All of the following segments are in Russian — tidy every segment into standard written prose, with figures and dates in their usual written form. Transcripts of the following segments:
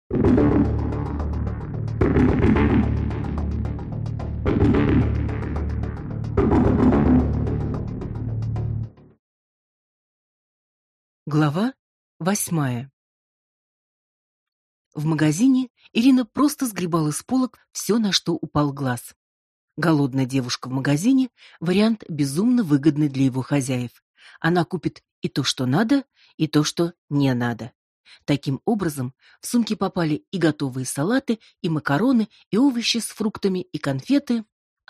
Глава 8. В магазине Ирина просто сгребала с полок все, на что упал глаз. Голодная девушка в магазине — вариант безумно выгодный для его хозяев. Она купит и то, что надо, и то, что не надо. Таким образом, в сумки попали и готовые салаты, и макароны, и овощи с фруктами, и конфеты.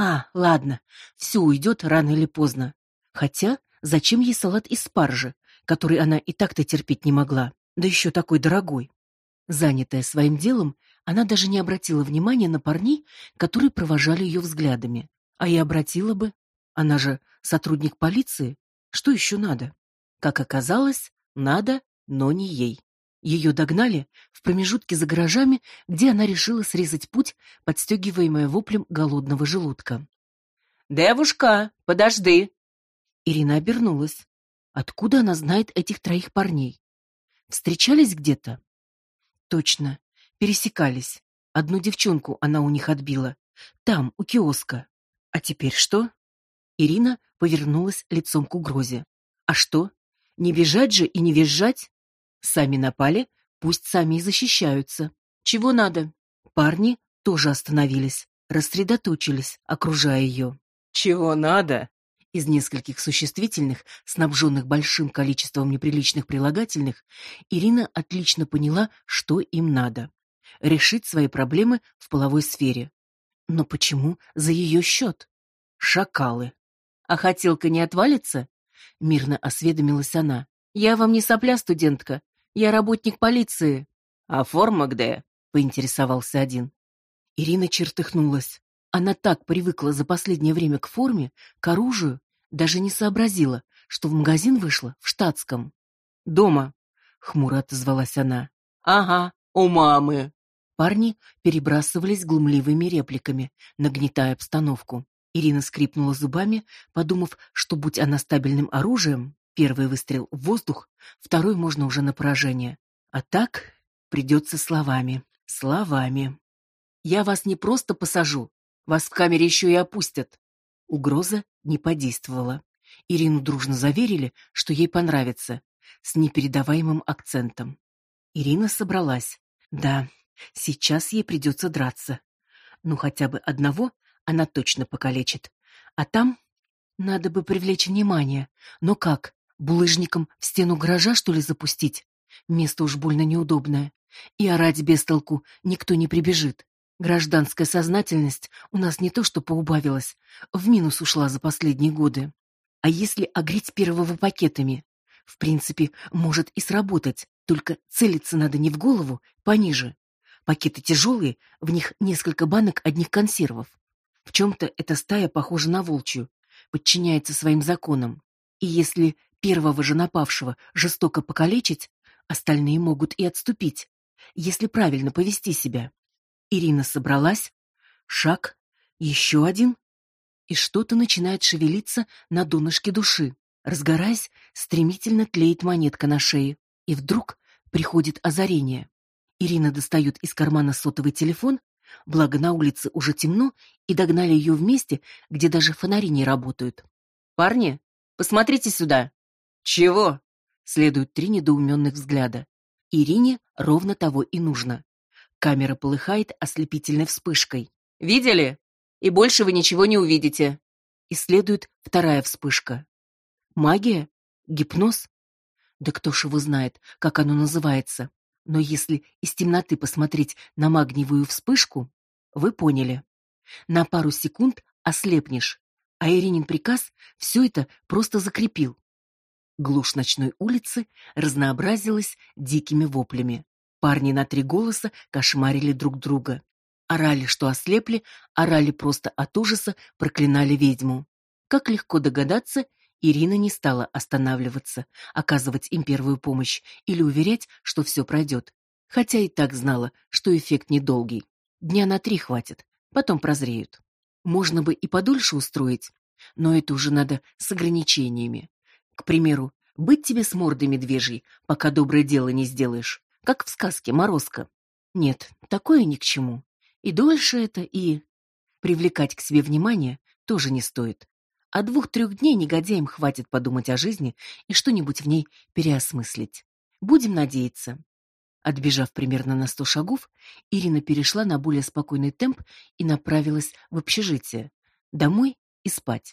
Ладно, все уйдет рано или поздно. Хотя, зачем ей салат из спаржи, который она и так-то терпеть не могла, да еще такой дорогой? Занятая своим делом, она даже не обратила внимания на парней, которые провожали ее взглядами. А и обратила бы. Она же сотрудник полиции. Что еще надо? Как оказалось, надо, но не ей. Ее догнали в промежутке за гаражами, где она решила срезать путь, подстегиваемая воплем голодного желудка. «Девушка, подожди!» Ирина обернулась. Откуда она знает этих троих парней? Встречались где-то? Точно, пересекались. Одну девчонку она у них отбила. Там, у киоска. А теперь что? Ирина повернулась лицом к угрозе. А что? Не бежать же и не визжать? Сами напали, пусть сами и защищаются. Чего надо? Парни тоже остановились, рассредоточились, окружая ее. Чего надо? Из нескольких существительных, снабженных большим количеством неприличных прилагательных, Ирина отлично поняла, что им надо. Решить свои проблемы в половой сфере. Но почему за ее счет? Шакалы. А хотелка не отвалится? Мирно осведомилась она. Я вам не сопля, студентка. Я работник полиции. А форма где? Поинтересовался один. Ирина чертыхнулась. Она так привыкла за последнее время к форме, к оружию, даже не сообразила, что в магазин вышла в штатском. «Дома», — хмуро отозвалась она. «Ага, у мамы». Парни перебрасывались глумливыми репликами, нагнетая обстановку. Ирина скрипнула зубами, подумав, что, будь она стабильным оружием, первый выстрел в воздух, второй можно уже на поражение. А так придется словами. Словами. «Я вас не просто посажу, вас в камере еще и опустят». Угроза не подействовала. Ирину дружно заверили, что ей понравится, с непередаваемым акцентом. Ирина собралась. Да, сейчас ей придется драться. Ну, хотя бы одного она точно покалечит. А там надо бы привлечь внимание. Но как? Булыжником в стену гаража, что ли, запустить? Место уж больно неудобное. И орать без толку никто не прибежит. Гражданская сознательность у нас не то что поубавилась, в минус ушла за последние годы. А если огреть первого пакетами? В принципе, может и сработать, только целиться надо не в голову, пониже. Пакеты тяжелые, в них несколько банок одних консервов. В чем-то эта стая похожа на волчью, подчиняется своим законам. И если первого же напавшего жестоко покалечить, остальные могут и отступить, если правильно повести себя. Ирина собралась. Шаг. Еще один. И что-то начинает шевелиться на донышке души. Разгораясь, стремительно тлеет монетка на шее. И вдруг приходит озарение. Ирина достает из кармана сотовый телефон, благо на улице уже темно, и догнали ее в месте, где даже фонари не работают. «Парни, посмотрите сюда!» «Чего?» Следуют 3 недоуменных взгляда. Ирине ровно того и нужно. Камера полыхает ослепительной вспышкой. «Видели? И больше вы ничего не увидите». И следует 2-я вспышка. Магия? Гипноз? Да кто ж его знает, как оно называется. Но если из темноты посмотреть на магниевую вспышку, вы поняли. На пару секунд ослепнешь, а Иринин приказ все это просто закрепил. Глушь ночной улицы разнообразилась дикими воплями. Парни на 3 голоса кошмарили друг друга. Орали, что ослепли, орали просто от ужаса, проклинали ведьму. Как легко догадаться, Ирина не стала останавливаться, оказывать им первую помощь или уверять, что все пройдет. Хотя и так знала, что эффект недолгий. Дня на 3 хватит, потом прозреют. Можно бы и подольше устроить, но это уже надо с ограничениями. К примеру, быть тебе с мордой медвежьей, пока доброе дело не сделаешь, как в сказке «Морозко». Нет, такое ни к чему. И дольше это, и привлекать к себе внимание тоже не стоит. А 2-3 дней негодяям хватит подумать о жизни и что-нибудь в ней переосмыслить. Будем надеяться. Отбежав примерно на 100 шагов, Ирина перешла на более спокойный темп и направилась в общежитие. Домой и спать.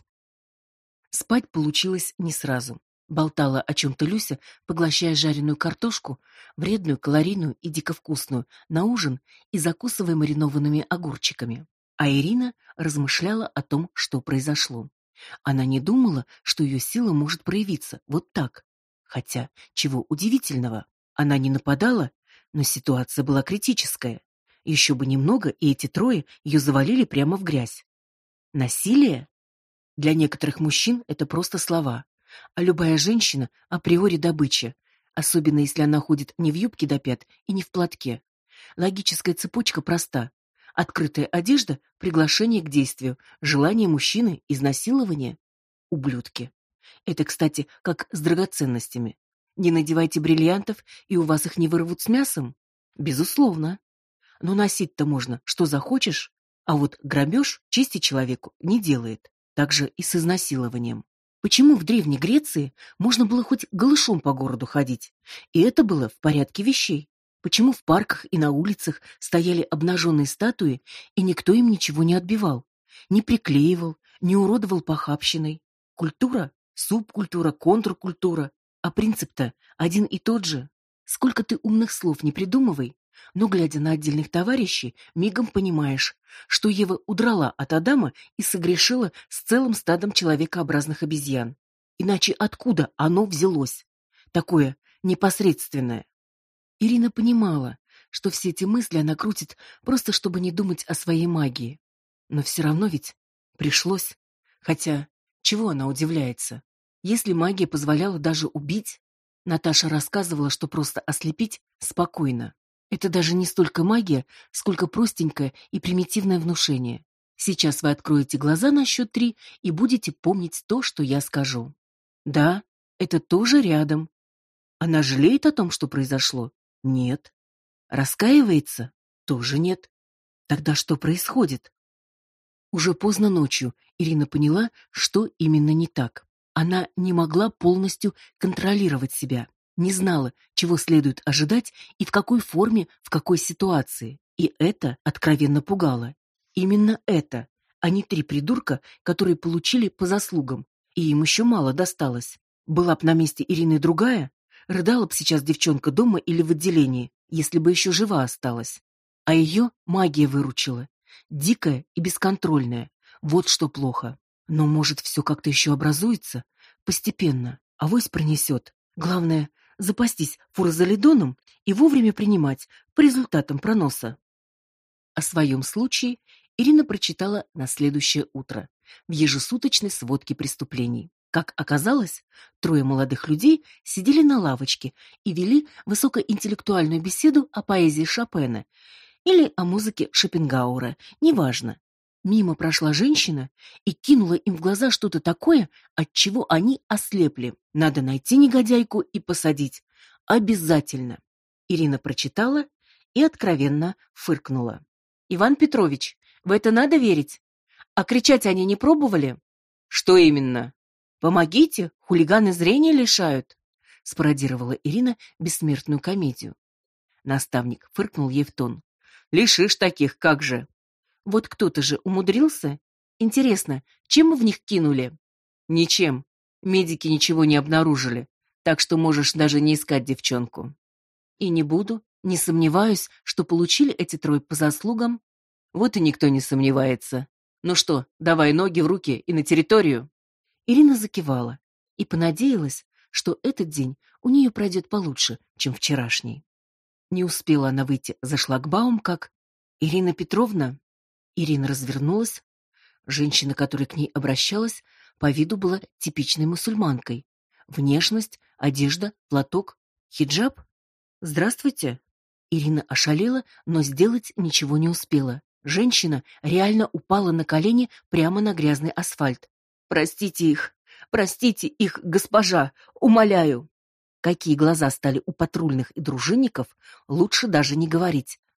Спать получилось не сразу. Болтала о чем-то Люся, поглощая жареную картошку, вредную, калорийную и дико вкусную, на ужин и закусывая маринованными огурчиками. А Ирина размышляла о том, что произошло. Она не думала, что ее сила может проявиться вот так. Хотя, чего удивительного, она не нападала, но ситуация была критическая. Еще бы немного, и эти трое ее завалили прямо в грязь. Насилие? Для некоторых мужчин это просто слова, а любая женщина априори добыча, особенно если она ходит не в юбке до пят и не в платке. Логическая цепочка проста. Открытая одежда — приглашение к действию, желание мужчины — изнасилование. Ублюдки. Это, кстати, как с драгоценностями. Не надевайте бриллиантов, и у вас их не вырвут с мясом? Безусловно. Но носить-то можно, что захочешь, а вот грабеж чести человеку не делает. Так же и с изнасилованием. Почему в Древней Греции можно было хоть голышом по городу ходить? И это было в порядке вещей. Почему в парках и на улицах стояли обнаженные статуи, и никто им ничего не отбивал, не приклеивал, не уродовал похабщиной? Культура, субкультура, контркультура, а принцип-то один и тот же. Сколько ты умных слов не придумывай, но, глядя на отдельных товарищей, мигом понимаешь, что Ева удрала от Адама и согрешила с целым стадом человекообразных обезьян. Иначе откуда оно взялось? Такое непосредственное. Ирина понимала, что все эти мысли она крутит просто чтобы не думать о своей магии. Но все равно ведь пришлось. Хотя, чего она удивляется? Если магия позволяла даже убить, Наташа рассказывала, что просто ослепить спокойно. Это даже не столько магия, сколько простенькое и примитивное внушение. Сейчас вы откроете глаза на счет 3 и будете помнить то, что я скажу. Да, это тоже рядом. Она жалеет о том, что произошло? Нет. Раскаивается? Тоже нет. Тогда что происходит? Уже поздно ночью Ирина поняла, что именно не так. Она не могла полностью контролировать себя. Не знала, чего следует ожидать и в какой форме, в какой ситуации. И это откровенно пугало. Именно это, а не 3 придурка, которые получили по заслугам, и им еще мало досталось. Была б на месте Ирины другая, рыдала б сейчас девчонка дома или в отделении, если бы еще жива осталась. А ее магия выручила. Дикая и бесконтрольная. Вот что плохо. Но, может, все как-то еще образуется? Постепенно. Авось пронесет. Главное — запастись фурозолидоном и вовремя принимать по результатам проноса. О своем случае Ирина прочитала на следующее утро в ежесуточной сводке преступлений. Как оказалось, 3 молодых людей сидели на лавочке и вели высокоинтеллектуальную беседу о поэзии Шопена или о музыке Шопенгауэра, неважно. Мимо прошла женщина и кинула им в глаза что-то такое, от чего они ослепли. Надо найти негодяйку и посадить. Обязательно. Ирина прочитала и откровенно фыркнула. Иван Петрович, в это надо верить? А кричать они не пробовали? Что именно? Помогите, хулиганы зрения лишают, спародировала Ирина бессмертную комедию. Наставник фыркнул ей в тон. Лишишь таких, как же? Вот кто-то же умудрился. Интересно, чем мы в них кинули? Ничем. Медики ничего не обнаружили, так что можешь даже не искать девчонку. И не буду, не сомневаюсь, что получили эти 3 по заслугам. Вот и никто не сомневается. Ну что, давай ноги в руки и на территорию. Ирина закивала и понадеялась, что этот день у нее пройдет получше, чем вчерашний. Не успела она выйти за шлагбаум, как Ирина Петровна. Ирина развернулась. Женщина, которая к ней обращалась, по виду была типичной мусульманкой. Внешность, одежда, платок, хиджаб. Здравствуйте. Ирина ошалела, но сделать ничего не успела. Женщина реально упала на колени прямо на грязный асфальт. Простите их, госпожа, умоляю. Какие глаза стали у патрульных и дружинников, лучше даже не говорить.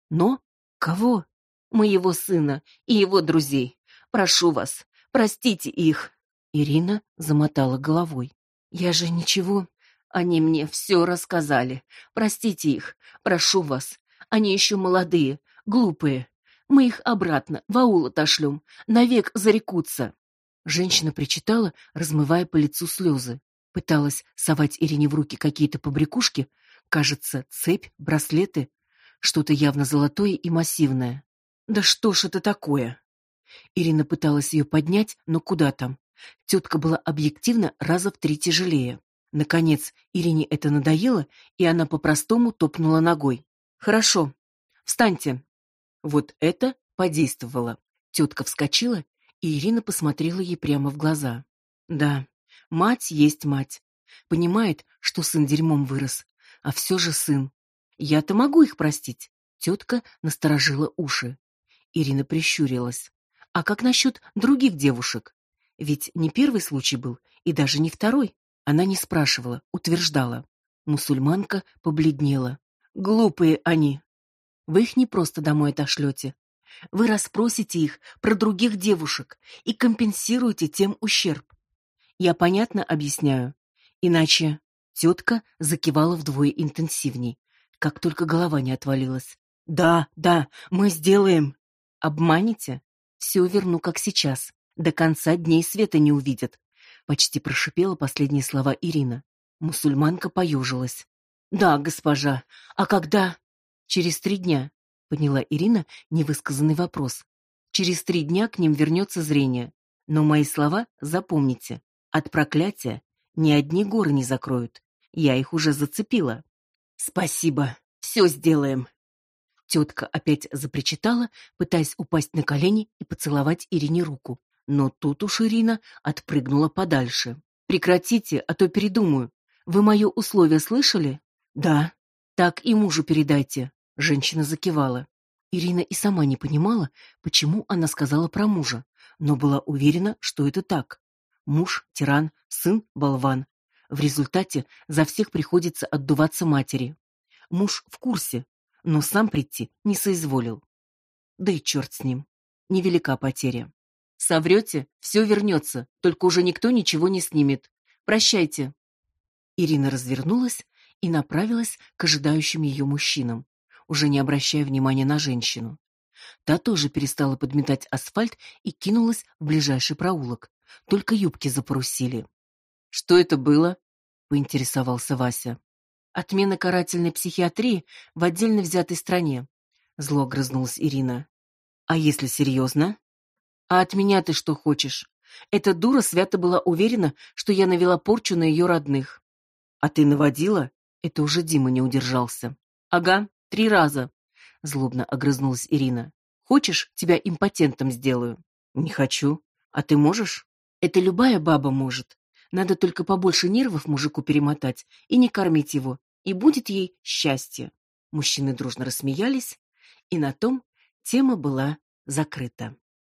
Но кого? Моего сына и его друзей. Прошу вас, простите их. Ирина замотала головой. Я же ничего. Они мне все рассказали. Простите их. Прошу вас. Они еще молодые, глупые. Мы их обратно в аул отошлем. Навек зарекутся. Женщина причитала, размывая по лицу слезы. Пыталась совать Ирине в руки какие-то побрякушки, кажется, цепь, браслеты, что-то явно золотое и массивное. Да что ж это такое? Ирина пыталась ее поднять, но куда там? Тетка была объективно раза в 3 тяжелее. Наконец, Ирине это надоело, и она по-простому топнула ногой. Хорошо. Встаньте. Вот это подействовало. Тетка вскочила, и Ирина посмотрела ей прямо в глаза. Да, мать есть мать. Понимает, что сын дерьмом вырос, а все же сын. Я-то могу их простить. Тетка насторожила уши. Ирина прищурилась. А как насчет других девушек? Ведь не первый случай был, и даже не второй. Она не спрашивала, утверждала. Мусульманка побледнела. Глупые они. Вы их не просто домой отошлете. Вы расспросите их про других девушек и компенсируете тем ущерб. Я понятно объясняю. Иначе тетка закивала вдвое интенсивней, как только голова не отвалилась. Да, мы сделаем. Обманете? Все верну, как сейчас. До конца дней света не увидят. Почти прошипела последние слова Ирина. Мусульманка поежилась. Да, госпожа. А когда? Через 3 дня. Поняла Ирина невысказанный вопрос. Через 3 дня к ним вернется зрение. Но мои слова запомните. От проклятия ни одни горы не закроют. Я их уже зацепила. Спасибо. Все сделаем. Тетка опять запричитала, пытаясь упасть на колени и поцеловать Ирине руку. Но тут уж Ирина отпрыгнула подальше. Прекратите, а то передумаю. Вы мое условие слышали? Да. Так и мужу передайте. Женщина закивала. Ирина и сама не понимала, почему она сказала про мужа, но была уверена, что это так. Муж тиран, сын болван. В результате за всех приходится отдуваться матери. Муж в курсе, но сам прийти не соизволил. Да и черт с ним. Невелика потеря. Соврете, все вернется, только уже никто ничего не снимет. Прощайте. Ирина развернулась и направилась к ожидающим ее мужчинам, уже не обращая внимания на женщину. Та тоже перестала подметать асфальт и кинулась в ближайший проулок. Только юбки запорусили. Что это было? Поинтересовался Вася. Отмена карательной психиатрии в отдельно взятой стране. Зло огрызнулась Ирина. А если серьезно? А от меня ты что хочешь? Эта дура свято была уверена, что я навела порчу на ее родных. А ты наводила? Это уже Дима не удержался. Ага, 3 раза. Злобно огрызнулась Ирина. Хочешь, тебя импотентом сделаю? Не хочу. А ты можешь? Это любая баба может. Надо только побольше нервов мужику перемотать и не кормить его, и будет ей счастье. Мужчины дружно рассмеялись, и на том тема была закрыта.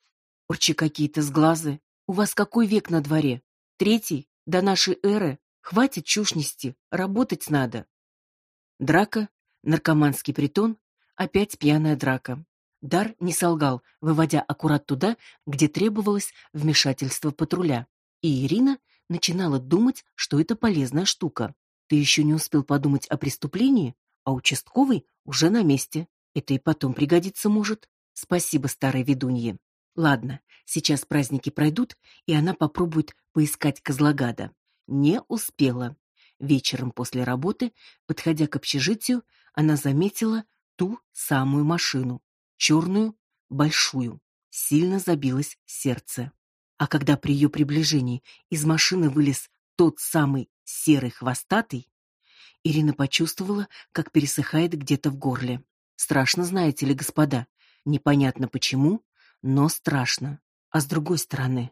Урчи какие-то сглазы. У вас какой век на дворе? 3 до нашей эры. Хватит чушь нести, работать надо. Драка, наркоманский притон, опять пьяная драка. Дар не солгал, выводя аккурат туда, где требовалось вмешательство патруля. И Ирина начинала думать, что это полезная штука. Ты еще не успел подумать о преступлении, а участковый уже на месте. Это и потом пригодится может. Спасибо старой ведунье. Ладно, сейчас праздники пройдут, и она попробует поискать козлогада. Не успела. Вечером после работы, подходя к общежитию, она заметила ту самую машину. Черную, большую. Сильно забилось сердце. А когда при ее приближении из машины вылез тот самый серый хвостатый, Ирина почувствовала, как пересыхает где-то в горле. Страшно, знаете ли, господа. Непонятно почему, но страшно. А с другой стороны...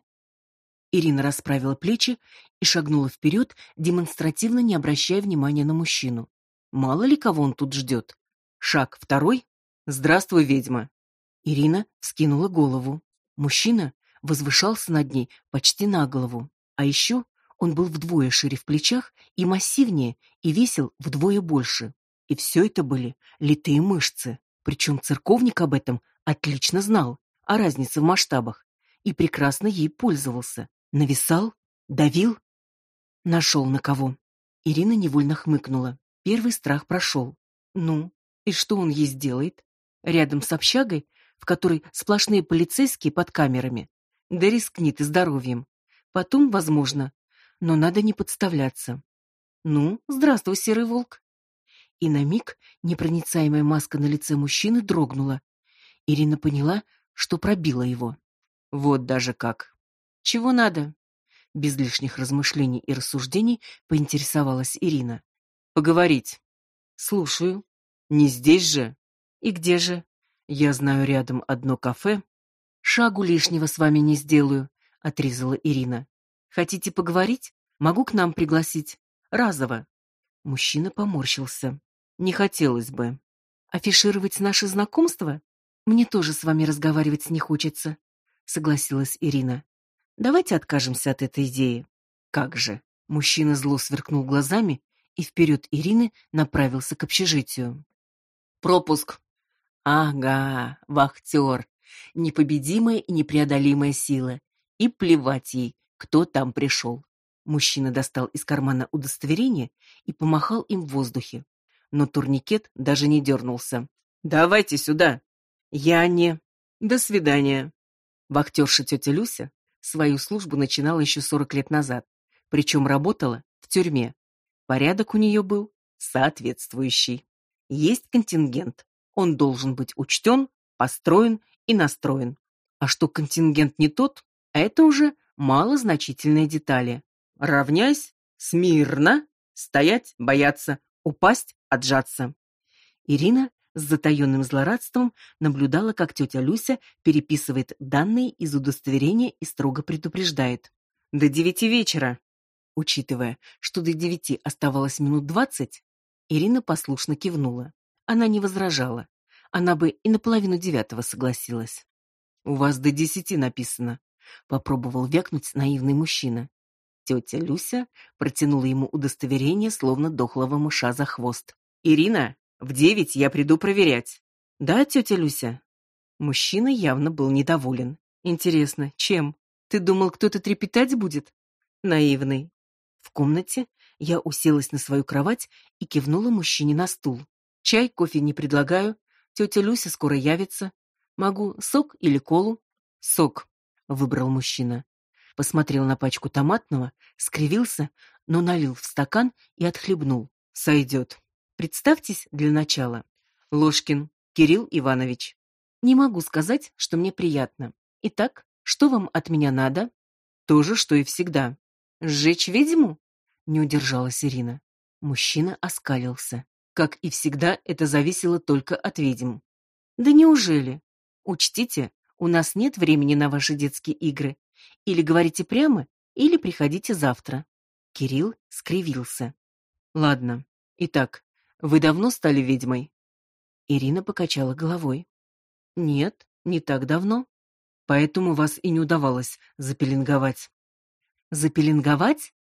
Ирина расправила плечи и шагнула вперед, демонстративно не обращая внимания на мужчину. Мало ли кого он тут ждет. Шаг 2. «Здравствуй, ведьма!» Ирина вскинула голову. Мужчина возвышался над ней почти на голову. А еще он был вдвое шире в плечах и массивнее, и весил вдвое больше. И все это были литые мышцы. Причем церковник об этом отлично знал, о разнице в масштабах, и прекрасно ей пользовался. Нависал, давил, нашел на кого. Ирина невольно хмыкнула. Первый страх прошел. Ну, и что он ей сделает? Рядом с общагой, в которой сплошные полицейские под камерами. Да рискнет и здоровьем. Потом, возможно, но надо не подставляться. Ну, здравствуй, серый волк. И на миг непроницаемая маска на лице мужчины дрогнула. Ирина поняла, что пробила его. Вот даже как. Чего надо? Без лишних размышлений и рассуждений поинтересовалась Ирина. Поговорить. Слушаю. Не здесь же? И где же? Я знаю рядом одно кафе. Шагу лишнего с вами не сделаю, отрезала Ирина. Хотите поговорить? Могу к нам пригласить. Разово. Мужчина поморщился. Не хотелось бы. Афишировать наше знакомство? Мне тоже с вами разговаривать не хочется, согласилась Ирина. Давайте откажемся от этой идеи. Как же? Мужчина зло сверкнул глазами и вперед Ирины направился к общежитию. Пропуск. Ага, вахтер. Непобедимая и непреодолимая сила. И плевать ей, кто там пришел. Мужчина достал из кармана удостоверение и помахал им в воздухе. Но турникет даже не дернулся. «Давайте сюда!» «Я не...» «До свидания!» Вахтерша тетя Люся свою службу начинала еще 40 лет назад, причем работала в тюрьме. Порядок у нее был соответствующий. Есть контингент. Он должен быть учтен, построен и настроен. А что контингент не тот, это уже малозначительные детали. Равняйсь, смирно, стоять, бояться, упасть, отжаться. Ирина с затаенным злорадством наблюдала, как тетя Люся переписывает данные из удостоверения и строго предупреждает. До 9 вечера. Учитывая, что до 9 оставалось минут 20, Ирина послушно кивнула. Она не возражала. Она бы и на 8:30 согласилась. «У вас до 10 написано», — попробовал вякнуть наивный мужчина. Тетя Люся протянула ему удостоверение, словно дохлого мыша за хвост. «Ирина, в 9 я приду проверять». «Да, тетя Люся?» Мужчина явно был недоволен. «Интересно, чем? Ты думал, кто-то трепетать будет?» Наивный. В комнате я уселась на свою кровать и кивнула мужчине на стул. «Чай, кофе не предлагаю. Тетя Люся скоро явится. Могу сок или колу?» «Сок», — выбрал мужчина. Посмотрел на пачку томатного, скривился, но налил в стакан и отхлебнул. «Сойдет. Представьтесь для начала. Ложкин Кирилл Иванович». «Не могу сказать, что мне приятно. Итак, что вам от меня надо?» «То же, что и всегда». «Сжечь ведьму?» — не удержалась Ирина. Мужчина оскалился. Как и всегда, это зависело только от ведьм. «Да неужели? Учтите, у нас нет времени на ваши детские игры. Или говорите прямо, или приходите завтра». Кирилл скривился. «Ладно. Итак, вы давно стали ведьмой?» Ирина покачала головой. «Нет, не так давно. Поэтому вас и не удавалось запеленговать». «Запеленговать?»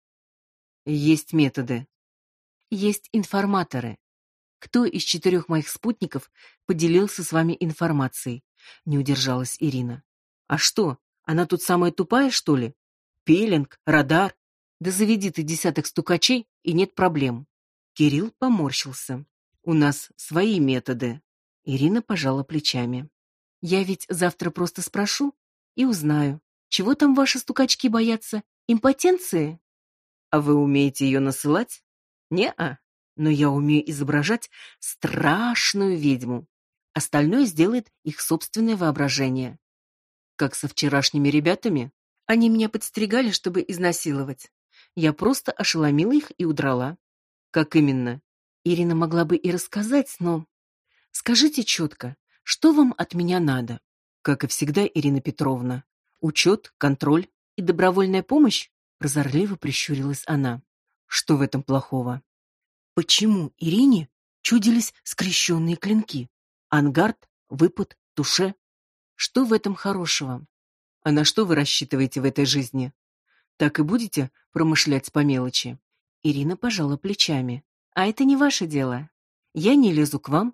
«Есть методы». «Есть информаторы. Кто из 4 моих спутников поделился с вами информацией?» Не удержалась Ирина. «А что, она тут самая тупая, что ли? Пеленг, радар. Да заведи ты десяток стукачей, и нет проблем». Кирилл поморщился. «У нас свои методы». Ирина пожала плечами. «Я ведь завтра просто спрошу и узнаю, чего там ваши стукачки боятся? Импотенции?» «А вы умеете ее насылать?» «Не-а. Но я умею изображать страшную ведьму. Остальное сделает их собственное воображение». «Как со вчерашними ребятами? Они меня подстерегали, чтобы изнасиловать. Я просто ошеломила их и удрала». «Как именно?» Ирина могла бы и рассказать, но... «Скажите четко, что вам от меня надо?» «Как и всегда, Ирина Петровна. Учет, контроль и добровольная помощь?» Прозорливо прищурилась она. «Что в этом плохого?» Почему Ирине чудились скрещенные клинки? Ангард, выпад, туше. Что в этом хорошего? А на что вы рассчитываете в этой жизни? Так и будете промышлять по мелочи? Ирина пожала плечами. А это не ваше дело. Я не лезу к вам.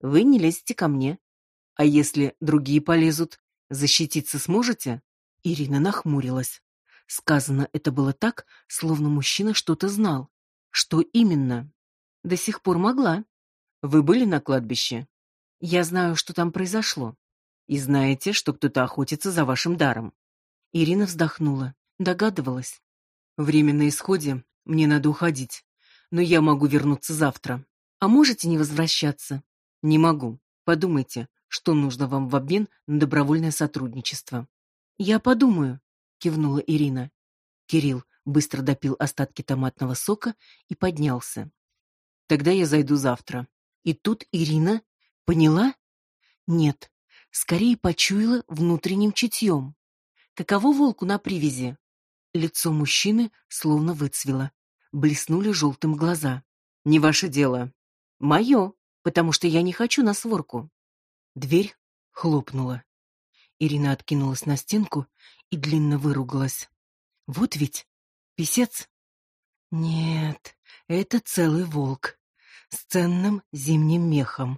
Вы не лезьте ко мне. А если другие полезут, защититься сможете? Ирина нахмурилась. Сказано это было так, словно мужчина что-то знал. Что именно? До сих пор могла. Вы были на кладбище? Я знаю, что там произошло. И знаете, что кто-то охотится за вашим даром. Ирина вздохнула. Догадывалась. Время на исходе, мне надо уходить. Но я могу вернуться завтра. А можете не возвращаться? Не могу. Подумайте, что нужно вам в обмен на добровольное сотрудничество. Я подумаю, кивнула Ирина. Кирилл быстро допил остатки томатного сока и поднялся. Тогда я зайду завтра. И тут Ирина поняла? Нет, скорее почуяла внутренним чутьем. Каково волку на привязи? Лицо мужчины словно выцвело. Блеснули желтым глаза. Не ваше дело. Мое, потому что я не хочу на сворку. Дверь хлопнула. Ирина откинулась на стенку и длинно выругалась. Вот ведь писец. Нет, это целый волк с ценным зимним мехом.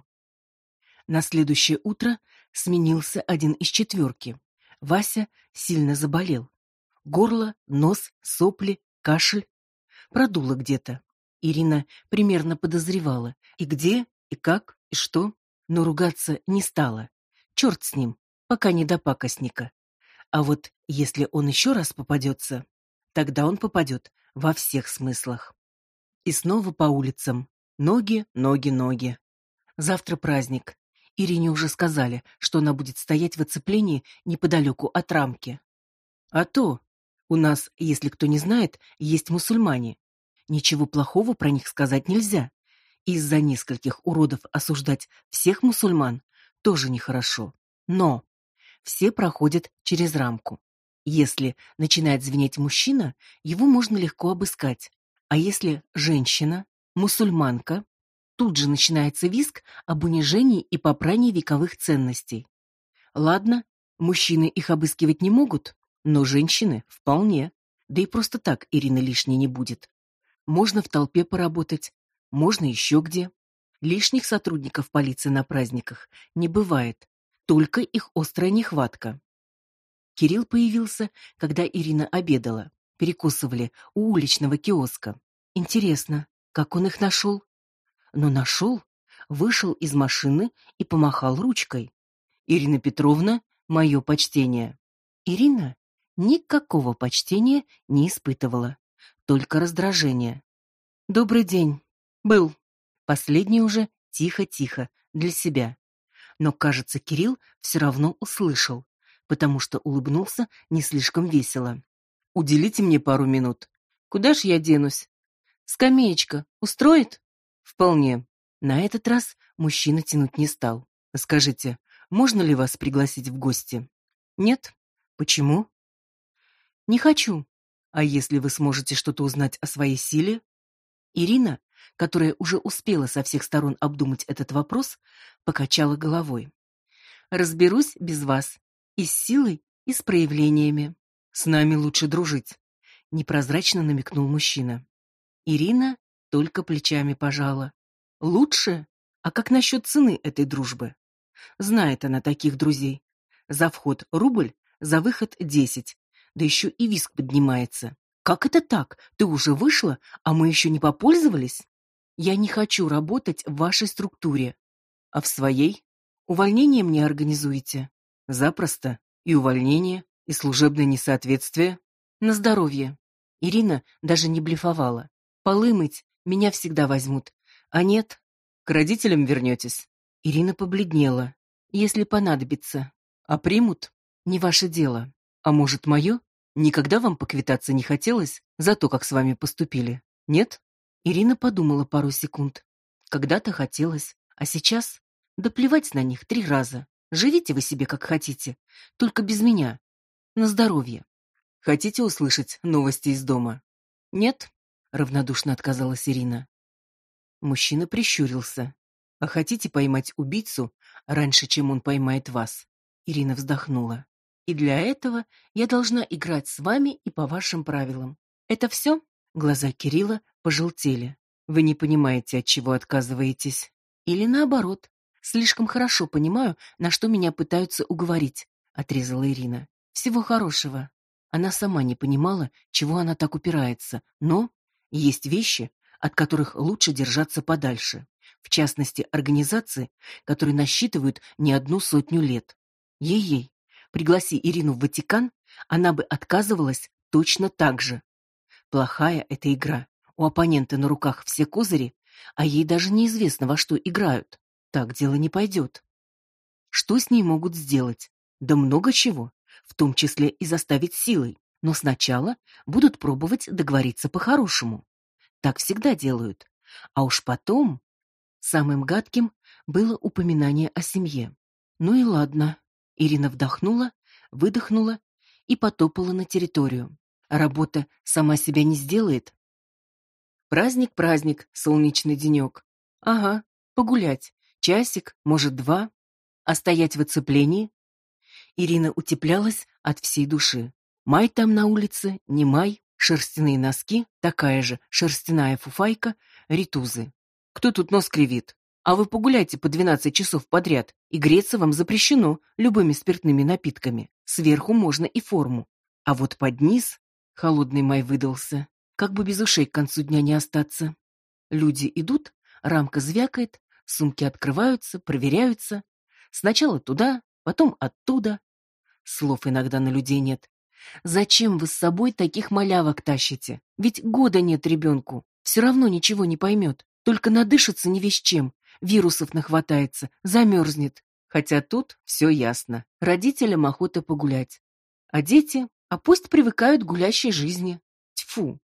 На следующее утро сменился один из четверки. Вася сильно заболел. Горло, нос, сопли, кашель. Продуло где-то. Ирина примерно подозревала, и где, и как, и что, но ругаться не стала. Черт с ним, пока не до пакостника. А вот если он еще раз попадется, тогда он попадет во всех смыслах. И снова по улицам. Ноги, ноги, ноги. Завтра праздник. Ирине уже сказали, что она будет стоять в оцеплении неподалеку от рамки. А то у нас, если кто не знает, есть мусульмане. Ничего плохого про них сказать нельзя. Из-за нескольких уродов осуждать всех мусульман тоже нехорошо. Но все проходят через рамку. Если начинает звенеть мужчина, его можно легко обыскать. А если женщина, мусульманка, тут же начинается визг об унижении и попрании вековых ценностей. Ладно, мужчины их обыскивать не могут, но женщины вполне. Да и просто так Ирина лишней не будет. Можно в толпе поработать, можно еще где. Лишних сотрудников полиции на праздниках не бывает, только их острая нехватка. Кирилл появился, когда Ирина обедала. Перекусывали у уличного киоска. Интересно, как он их нашел? Но нашел, вышел из машины и помахал ручкой. Ирина Петровна, мое почтение. Ирина никакого почтения не испытывала, только раздражение. Добрый день. Был. Последний уже тихо-тихо, для себя. Но, кажется, Кирилл все равно услышал, потому что улыбнулся не слишком весело. Уделите мне пару минут. Куда ж я денусь? Скамеечка устроит? Вполне. На этот раз мужчина тянуть не стал. Скажите, можно ли вас пригласить в гости? Нет? Почему? Не хочу. А если вы сможете что-то узнать о своей силе? Ирина, которая уже успела со всех сторон обдумать этот вопрос, покачала головой. Разберусь без вас. И с силой, и с проявлениями. С нами лучше дружить, непрозрачно намекнул мужчина. Ирина только плечами пожала. Лучше? А как насчет цены этой дружбы? Знает она таких друзей. За вход рубль, за выход 10. Да еще и визг поднимается. Как это так? Ты уже вышла, а мы еще не попользовались? Я не хочу работать в вашей структуре. А в своей? Увольнение мне организуете? Запросто. И увольнение, и служебное несоответствие. На здоровье. Ирина даже не блефовала. Полы мыть меня всегда возьмут. А нет, к родителям вернетесь. Ирина побледнела. Если понадобится. А примут? Не ваше дело. А может, мое? Никогда вам поквитаться не хотелось за то, как с вами поступили? Нет? Ирина подумала пару секунд. Когда-то хотелось, а сейчас? Да плевать на них 3 раза. Живите вы себе как хотите, только без меня. На здоровье. Хотите услышать новости из дома? Нет? Равнодушно отказалась Ирина. Мужчина прищурился. А хотите поймать убийцу раньше, чем он поймает вас? Ирина вздохнула. И для этого я должна играть с вами и по вашим правилам. Это все? Глаза Кирилла пожелтели. Вы не понимаете, от чего отказываетесь. Или наоборот, Слишком хорошо понимаю, на что меня пытаются уговорить, отрезала Ирина. Всего хорошего. Она сама не понимала, чего она так упирается, но есть вещи, от которых лучше держаться подальше. В частности, организации, которые насчитывают не одну сотню лет. Ей-ей, пригласи Ирину в Ватикан, она бы отказывалась точно так же. Плохая эта игра. У оппонента на руках все козыри, а ей даже неизвестно, во что играют. Так дело не пойдет. Что с ней могут сделать? Да много чего, в том числе и заставить силой. Но сначала будут пробовать договориться по-хорошему. Так всегда делают. А уж потом... Самым гадким было упоминание о семье. Ну и ладно. Ирина вдохнула, выдохнула и потопала на территорию. Работа сама себя не сделает. Праздник, солнечный денек. Ага, погулять. Часик, может, два. А стоять в оцеплении? Ирина утеплялась от всей души. Май там на улице, не май, шерстяные носки, такая же шерстяная фуфайка, ритузы. Кто тут нос кривит? А вы погуляйте по 12 часов подряд, и греться вам запрещено любыми спиртными напитками. Сверху можно и форму. А вот под низ холодный май выдался. Как бы без ушей к концу дня не остаться. Люди идут, рамка звякает, сумки открываются, проверяются. Сначала туда, потом оттуда. Слов иногда на людей нет. Зачем вы с собой таких малявок тащите? Ведь года нет ребенку. Все равно ничего не поймет. Только надышится не весь чем. Вирусов нахватается, замерзнет. Хотя тут все ясно. Родителям охота погулять. А дети, пусть привыкают к гулящей жизни. Тьфу.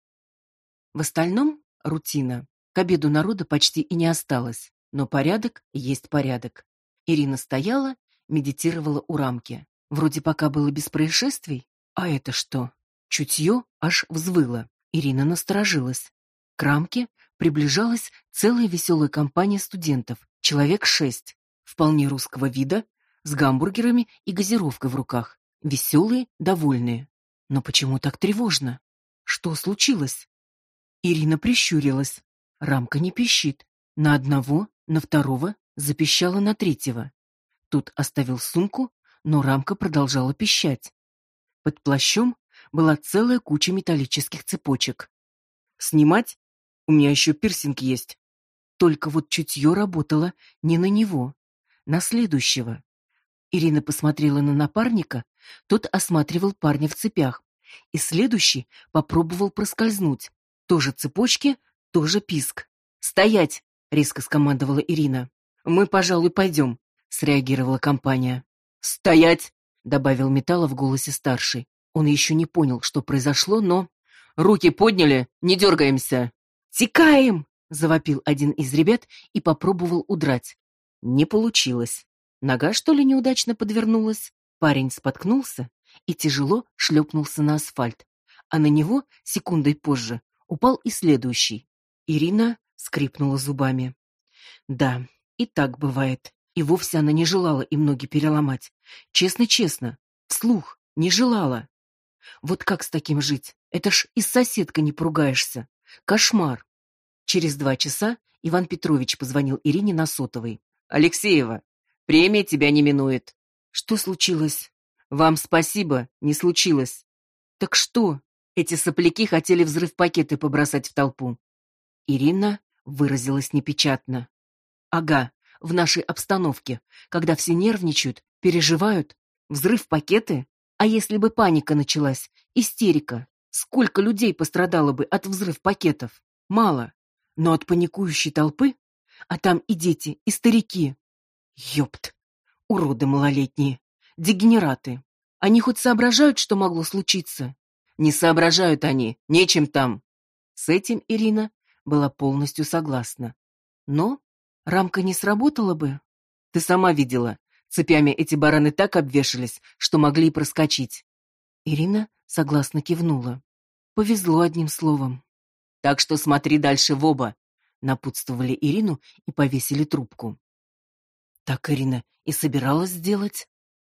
В остальном рутина. К обеду народа почти и не осталось. Но порядок есть порядок. Ирина стояла, медитировала у рамки. Вроде пока было без происшествий. А это что? Чутье аж взвыло. Ирина насторожилась. К рамке приближалась целая веселая компания студентов, человек 6, вполне русского вида, с гамбургерами и газировкой в руках. Веселые, довольные. Но почему так тревожно? Что случилось? Ирина прищурилась. Рамка не пищит. На одного, на второго, запищала на третьего. Тот оставил сумку, но рамка продолжала пищать. Под плащом была целая куча металлических цепочек. Снимать? У меня еще пирсинг есть. Только вот чутье работало не на него, на следующего. Ирина посмотрела на напарника, тот осматривал парня в цепях, и следующий попробовал проскользнуть. Тоже цепочки, тоже писк. «Стоять!» — резко скомандовала Ирина. «Мы, пожалуй, пойдем», — среагировала компания. «Стоять!» — добавил металла в голосе старший. Он еще не понял, что произошло, но... «Руки подняли, не дергаемся!» «Текаем!» — завопил один из ребят и попробовал удрать. Не получилось. Нога, что ли, неудачно подвернулась? Парень споткнулся и тяжело шлепнулся на асфальт, а на него секундой позже упал и следующий. Ирина скрипнула зубами. Да, и так бывает. И вовсе она не желала им ноги переломать. Честно-честно, вслух, не желала. Вот как с таким жить? Это ж и с соседкой не поругаешься. Кошмар. Через 2 часа Иван Петрович позвонил Ирине на сотовый. «Алексеева, премия тебя не минует». «Что случилось?» «Вам спасибо, не случилось». «Так что?» Эти сопляки хотели взрыв-пакеты побросать в толпу. Ирина выразилась непечатно. Ага, в нашей обстановке, когда все нервничают, переживают, взрыв-пакеты? А если бы паника началась, истерика? Сколько людей пострадало бы от взрыв-пакетов? Мало. Но от паникующей толпы? А там и дети, и старики. Ёпт. Уроды малолетние. Дегенераты. Они хоть соображают, что могло случиться? Не соображают они, нечем там. С этим Ирина была полностью согласна. Но рамка не сработала бы. Ты сама видела, цепями эти бараны так обвешались, что могли и проскочить. Ирина согласно кивнула. Повезло, одним словом. Так что смотри дальше в оба, напутствовали Ирину и повесили трубку. Так Ирина и собиралась сделать.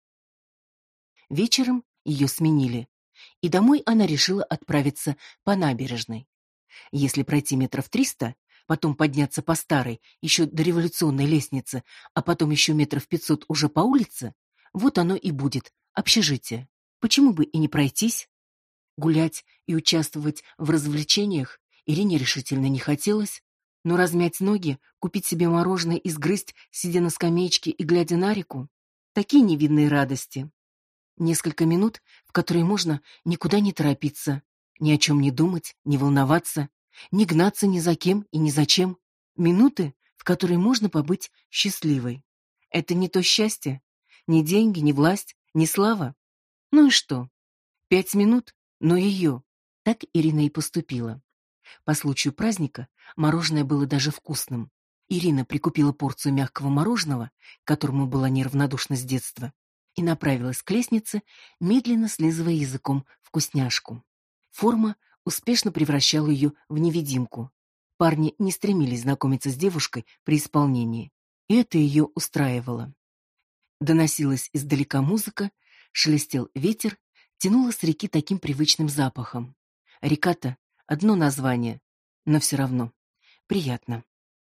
Вечером ее сменили, и домой она решила отправиться по набережной. Если пройти метров 300, потом подняться по старой, еще дореволюционной лестнице, а потом еще метров 500 уже по улице, вот оно и будет, общежитие. Почему бы и не пройтись? Гулять и участвовать в развлечениях Ирине решительно не хотелось, но размять ноги, купить себе мороженое и сгрызть, сидя на скамеечке и глядя на реку — такие невинные радости. Несколько минут, в которые можно никуда не торопиться, ни о чем не думать, не волноваться, не гнаться ни за кем и ни за чем. Минуты, в которые можно побыть счастливой. Это не то счастье, ни деньги, ни власть, ни слава. Ну и что? 5 минут, но ее. Так Ирина и поступила. По случаю праздника мороженое было даже вкусным. Ирина прикупила порцию мягкого мороженого, к которому была неравнодушна с детства, и направилась к лестнице, медленно слизывая языком вкусняшку. Форма успешно превращала ее в невидимку. Парни не стремились знакомиться с девушкой при исполнении, и это ее устраивало. Доносилась издалека музыка, шелестел ветер, тянуло с реки таким привычным запахом. Река-то одно название, но все равно приятно.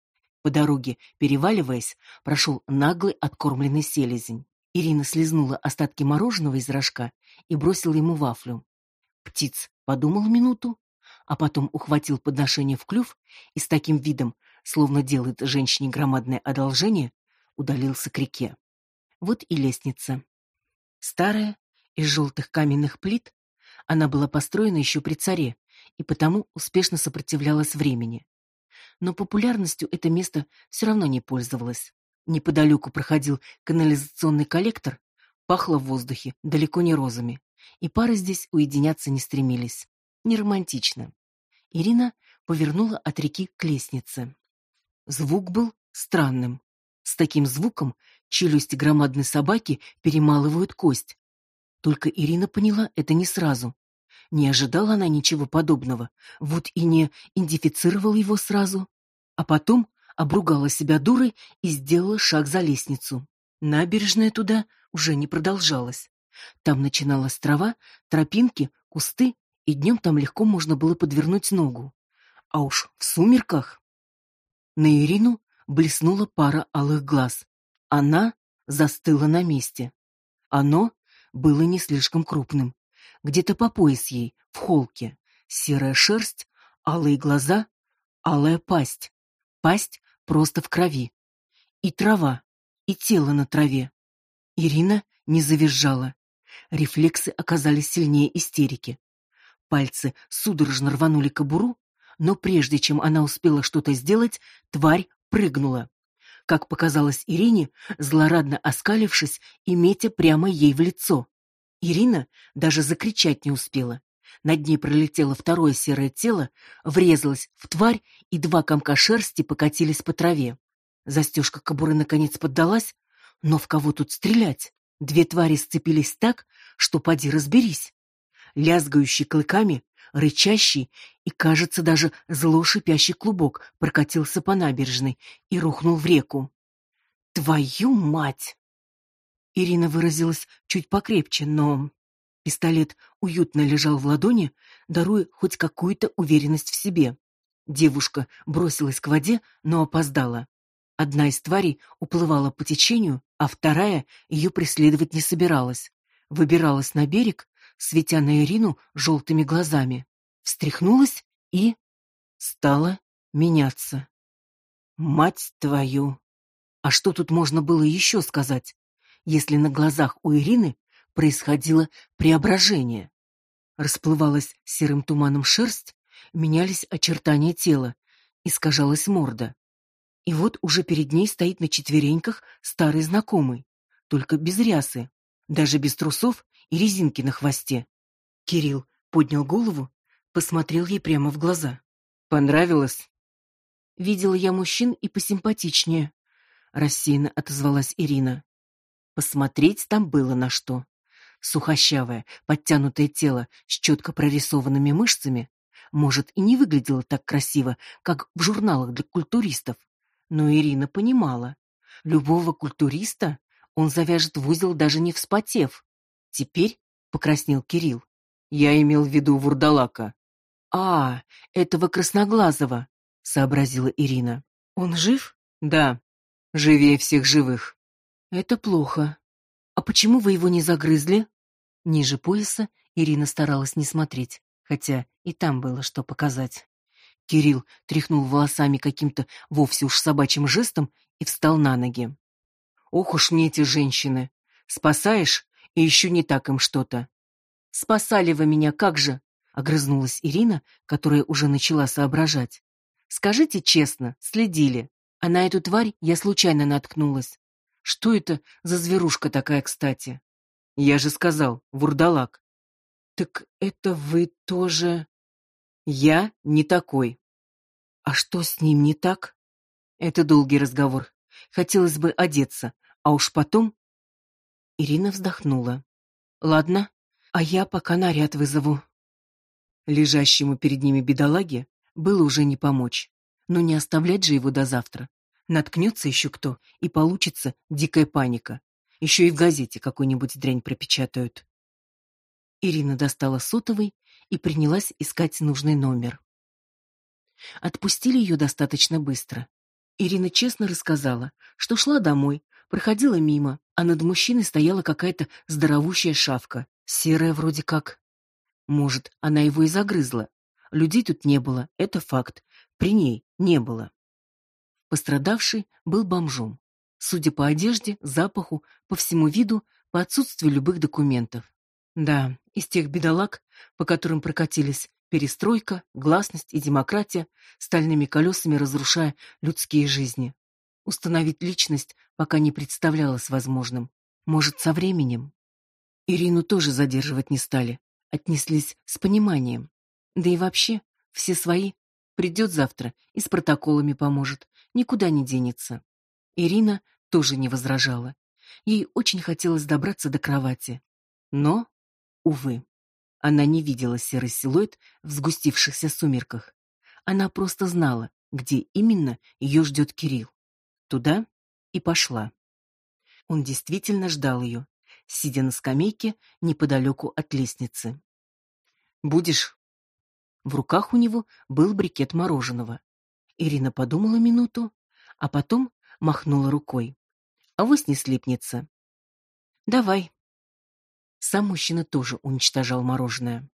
По дороге, переваливаясь, прошел наглый откормленный селезень. Ирина слезнула остатки мороженого из рожка и бросила ему вафлю. Птиц подумал минуту, а потом ухватил подношение в клюв и с таким видом, словно делает женщине громадное одолжение, удалился к реке. Вот и лестница. Старая, из желтых каменных плит, она была построена еще при царе и потому успешно сопротивлялась времени. Но популярностью это место все равно не пользовалось. Неподалеку проходил канализационный коллектор, пахло в воздухе далеко не розами, и пары здесь уединяться не стремились. Не романтично. Ирина повернула от реки к лестнице. Звук был странным. С таким звуком челюсти громадной собаки перемалывают кость. Только Ирина поняла это не сразу. Не ожидала она ничего подобного, вот и не идентифицировала его сразу. А потом обругала себя дурой и сделала шаг за лестницу. Набережная туда уже не продолжалась. Там начиналась трава, тропинки, кусты, и днем там легко можно было подвернуть ногу. А уж в сумерках... На Ирину блеснула пара алых глаз. Она застыла на месте. Оно было не слишком крупным. Где-то по пояс ей, в холке. Серая шерсть, алые глаза, алая пасть. Пасть просто в крови. И трава, и тело на траве. Ирина не завизжала. Рефлексы оказались сильнее истерики. Пальцы судорожно рванули кобуру, но прежде чем она успела что-то сделать, тварь прыгнула. Как показалось Ирине, злорадно оскалившись и метя прямо ей в лицо. Ирина даже закричать не успела. Над ней пролетело второе серое тело, врезалось в тварь, и 2 комка шерсти покатились по траве. Застежка кобуры наконец поддалась, но в кого тут стрелять? 2 твари сцепились так, что поди разберись. Лязгающий клыками, рычащий и, кажется, даже зло шипящий клубок прокатился по набережной и рухнул в реку. Твою мать! Ирина выразилась чуть покрепче, но пистолет уютно лежал в ладони, даруя хоть какую-то уверенность в себе. Девушка бросилась к воде, но опоздала. Одна из тварей уплывала по течению, а вторая ее преследовать не собиралась. Выбиралась на берег, светя на Ирину желтыми глазами. Встряхнулась и стала меняться. Мать твою! А что тут можно было еще сказать, если на глазах у Ирины происходило преображение? Расплывалась серым туманом шерсть, менялись очертания тела, искажалась морда. И вот уже перед ней стоит на четвереньках старый знакомый, только без рясы, даже без трусов и резинки на хвосте. Кирилл поднял голову, посмотрел ей прямо в глаза. «Понравилось?» «Видела я мужчин и посимпатичнее», — рассеянно отозвалась Ирина. Посмотреть там было на что. Сухощавое, подтянутое тело с четко прорисованными мышцами, может, и не выглядело так красиво, как в журналах для культуристов. Но Ирина понимала, любого культуриста он завяжет в узел, даже не вспотев. Теперь покраснел Кирилл. Я имел в виду вурдалака. Этого красноглазого. сообразила Ирина. Он жив? Да, живее всех живых. Это плохо. А почему вы его не загрызли? Ниже пояса Ирина старалась не смотреть, хотя и там было что показать. Кирилл тряхнул волосами каким-то вовсе уж собачьим жестом и встал на ноги. Ох уж мне эти женщины. Спасаешь, и еще не так им что-то. Спасали вы меня, как же? Огрызнулась Ирина, которая уже начала соображать. Скажите честно, следили. А на эту тварь я случайно наткнулась. Что это за зверушка такая, кстати? Я же сказал, вурдалак. Так это вы тоже... Я не такой. А что с ним не так? Это долгий разговор. Хотелось бы одеться, а уж потом... Ирина вздохнула. Ладно, а я пока наряд вызову. Лежащему перед ними бедолаге было уже не помочь. Но не оставлять же его до завтра. Наткнется еще кто, и получится дикая паника. Еще и в газете какую-нибудь дрянь пропечатают. Ирина достала сотовый и принялась искать нужный номер. Отпустили ее достаточно быстро. Ирина честно рассказала, что шла домой, проходила мимо, а над мужчиной стояла какая-то здоровущая шавка, серая вроде как. Может, она его и загрызла. Людей тут не было, это факт. При ней не было. Пострадавший был бомжом. Судя по одежде, запаху, по всему виду, по отсутствию любых документов. Да, из тех бедолаг, по которым прокатились перестройка, гласность и демократия, стальными колесами разрушая людские жизни. Установить личность пока не представлялось возможным. Может, со временем? Ирину тоже задерживать не стали. Отнеслись с пониманием. Да и вообще, все свои. Придет завтра и с протоколами поможет. Никуда не денется. Ирина тоже не возражала. Ей очень хотелось добраться до кровати. Но, увы, она не видела серый силуэт в сгустившихся сумерках. Она просто знала, где именно ее ждет Кирилл. Туда и пошла. Он действительно ждал ее, сидя на скамейке неподалеку от лестницы. «Будешь?» В руках у него был брикет мороженого. Ирина подумала минуту, а потом махнула рукой. Авось не слипнется. «Давай». Сам мужчина тоже уничтожал мороженое.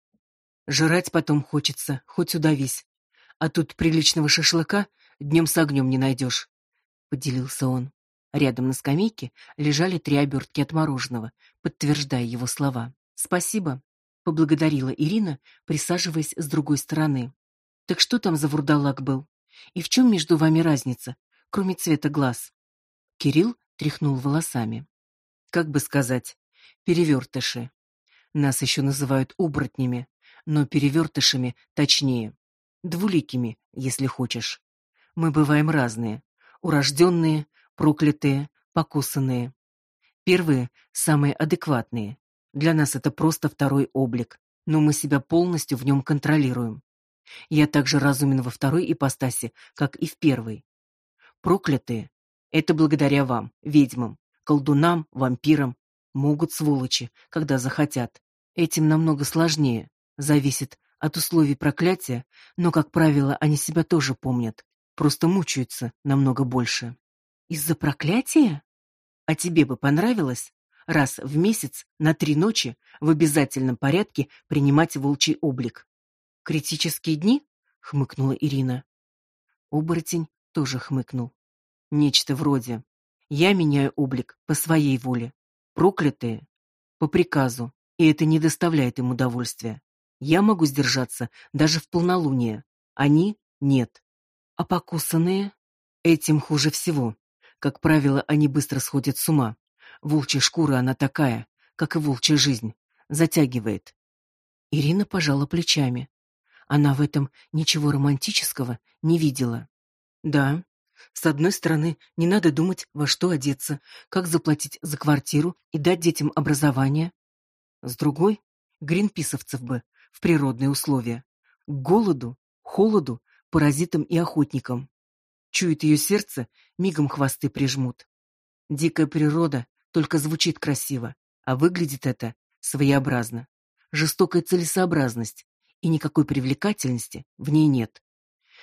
«Жрать потом хочется, хоть удавись. А тут приличного шашлыка днем с огнем не найдешь», — поделился он. Рядом на скамейке лежали 3 обертки от мороженого, подтверждая его слова. «Спасибо», — поблагодарила Ирина, присаживаясь с другой стороны. «Так что там за вурдалак был? И в чем между вами разница, кроме цвета глаз?» Кирилл тряхнул волосами. «Как бы сказать, перевертыши. Нас еще называют оборотнями, но перевертышами точнее. Двуликими, если хочешь. Мы бываем разные. Урожденные, проклятые, покусанные. Первые — самые адекватные. Для нас это просто второй облик, но мы себя полностью в нем контролируем. Я так же разумен во второй ипостаси, как и в первой. Проклятые — это благодаря вам, ведьмам, колдунам, вампирам. Могут сволочи, когда захотят. Этим намного сложнее. Зависит от условий проклятия, но, как правило, они себя тоже помнят. Просто мучаются намного больше. Из-за проклятия? А тебе бы понравилось раз в месяц на 3 ночи в обязательном порядке принимать волчий облик? Критические дни? Хмыкнула Ирина. Оборотень тоже хмыкнул. Нечто вроде: я меняю облик по своей воле. Проклятые — по приказу, и это не доставляет им удовольствия. Я могу сдержаться даже в полнолуние. Они — нет. А покусанные? Этим хуже всего. Как правило, они быстро сходят с ума. Волчья шкура, она такая, как и волчья жизнь. Затягивает. Ирина пожала плечами. Она в этом ничего романтического не видела. Да, с одной стороны, не надо думать, во что одеться, как заплатить за квартиру и дать детям образование. С другой, гринписовцев бы в природные условия. К голоду, холоду, паразитам и охотникам. Чует ее сердце, мигом хвосты прижмут. Дикая природа только звучит красиво, а выглядит это своеобразно. Жестокая целесообразность, и никакой привлекательности в ней нет.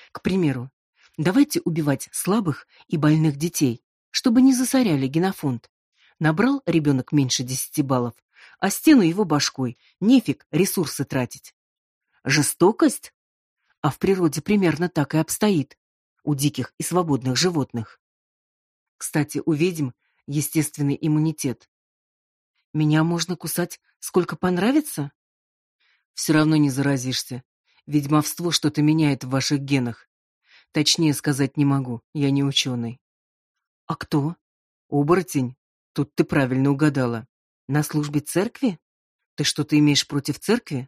К примеру, давайте убивать слабых и больных детей, чтобы не засоряли генофонд. Набрал ребенок меньше 10 баллов, а стену его башкой, нефиг ресурсы тратить. Жестокость? А в природе примерно так и обстоит. У диких и свободных животных. Кстати, у ведьм естественный иммунитет. Меня можно кусать сколько понравится? Все равно не заразишься. Ведьмовство что-то меняет в ваших генах. Точнее сказать не могу, я не ученый. А кто? Оборотень. Тут ты правильно угадала. На службе церкви? Ты что-то имеешь против церкви?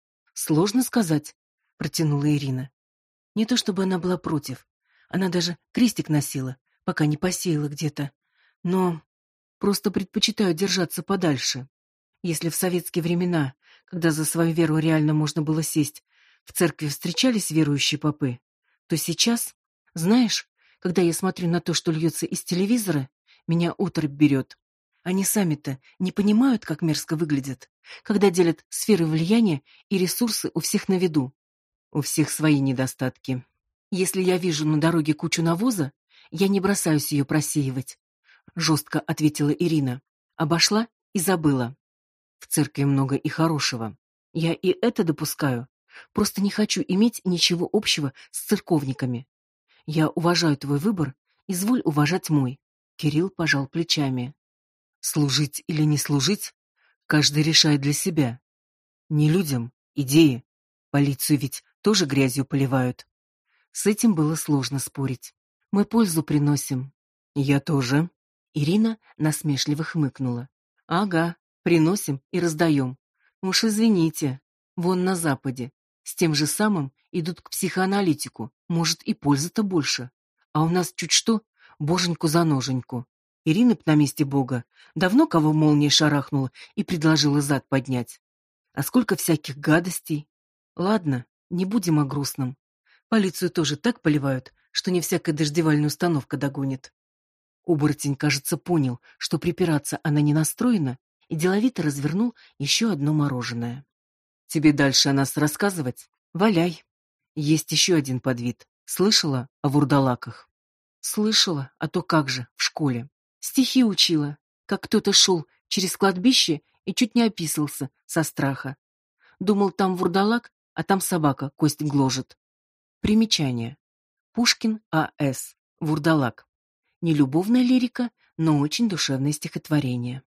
Сложно сказать, протянула Ирина. Не то чтобы она была против. Она даже крестик носила, пока не посеяла где-то. Но просто предпочитаю держаться подальше. Если в советские времена, когда за свою веру реально можно было сесть, в церкви встречались верующие попы, то сейчас, знаешь, когда я смотрю на то, что льется из телевизора, меня оторопь берет. Они сами-то не понимают, как мерзко выглядят, когда делят сферы влияния и ресурсы у всех на виду. У всех свои недостатки. Если я вижу на дороге кучу навоза, я не бросаюсь ее просеивать, жестко ответила Ирина. Обошла и забыла. В церкви много и хорошего. Я и это допускаю. Просто не хочу иметь ничего общего с церковниками. Я уважаю твой выбор, изволь уважать мой. Кирилл пожал плечами. Служить или не служить, каждый решает для себя. Не людям, идее. Полицию ведь тоже грязью поливают. С этим было сложно спорить. Мы пользу приносим. Я тоже. Ирина насмешливо хмыкнула. Ага, приносим и раздаем. Уж извините, вон на Западе. С тем же самым идут к психоаналитику. Может, и пользы-то больше. А у нас чуть что, боженьку за ноженьку. Ирина б на месте Бога давно кого молнией шарахнула и предложила зад поднять. А сколько всяких гадостей. Ладно, не будем о грустном. Полицию тоже так поливают, что не всякая дождевальная установка догонит. Оборотень, кажется, понял, что припираться она не настроена, и деловито развернул еще одно мороженое. Тебе дальше о нас рассказывать? Валяй. Есть еще один подвид. Слышала о вурдалаках? Слышала, а то как же, в школе. Стихи учила, как кто-то шел через кладбище и чуть не описался со страха. Думал, там вурдалак, а там собака кость гложет. Примечание. Пушкин А.С. Вурдалак. Не любовная лирика, но очень душевное стихотворение.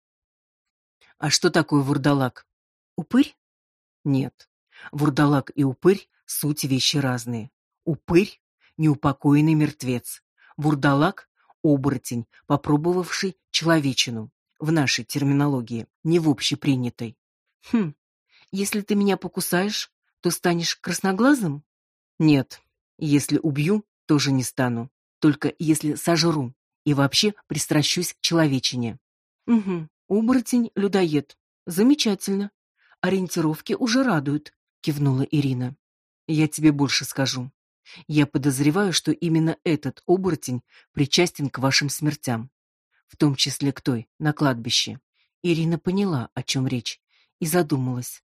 А что такое вурдалак? Упырь? Нет. Вурдалак и упырь — суть вещи разные. Упырь — неупокоенный мертвец. Вурдалак — оборотень, попробовавший человечину. В нашей терминологии, не в общепринятой. Если ты меня покусаешь, то станешь красноглазым? Нет. Если убью, тоже не стану. Только если сожру и вообще пристращусь к человечине. Угу. Оборотень-людоед. Замечательно. Ориентировки уже радуют, кивнула Ирина. Я тебе больше скажу. Я подозреваю, что именно этот оборотень причастен к вашим смертям, в том числе к той на кладбище. Ирина поняла, о чем речь, и задумалась.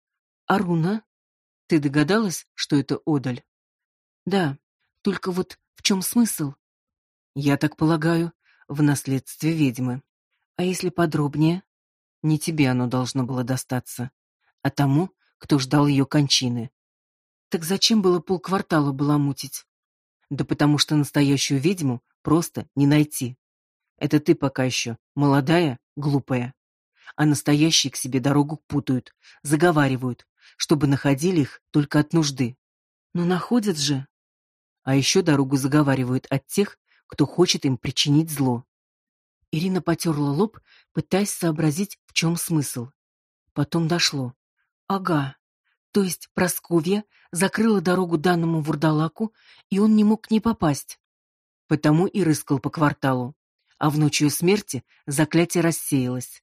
Аруна, ты догадалась, что это одаль? Да, только вот в чем смысл? Я так полагаю, в наследстве ведьмы. А если подробнее? Не тебе оно должно было достаться, а тому, кто ждал ее кончины. Так зачем было полквартала баламутить? Да потому что настоящую ведьму просто не найти. Это ты пока еще молодая, глупая. А настоящие к себе дорогу путают, заговаривают, чтобы находили их только от нужды. Но находят же. А еще дорогу заговаривают от тех, кто хочет им причинить зло. Ирина потерла лоб, пытаясь сообразить, в чем смысл. Потом дошло. Ага, то есть Прасковья закрыла дорогу данному вурдалаку, и он не мог к ней попасть. Потому и рыскал по кварталу. А в ночь ее смерти заклятие рассеялось.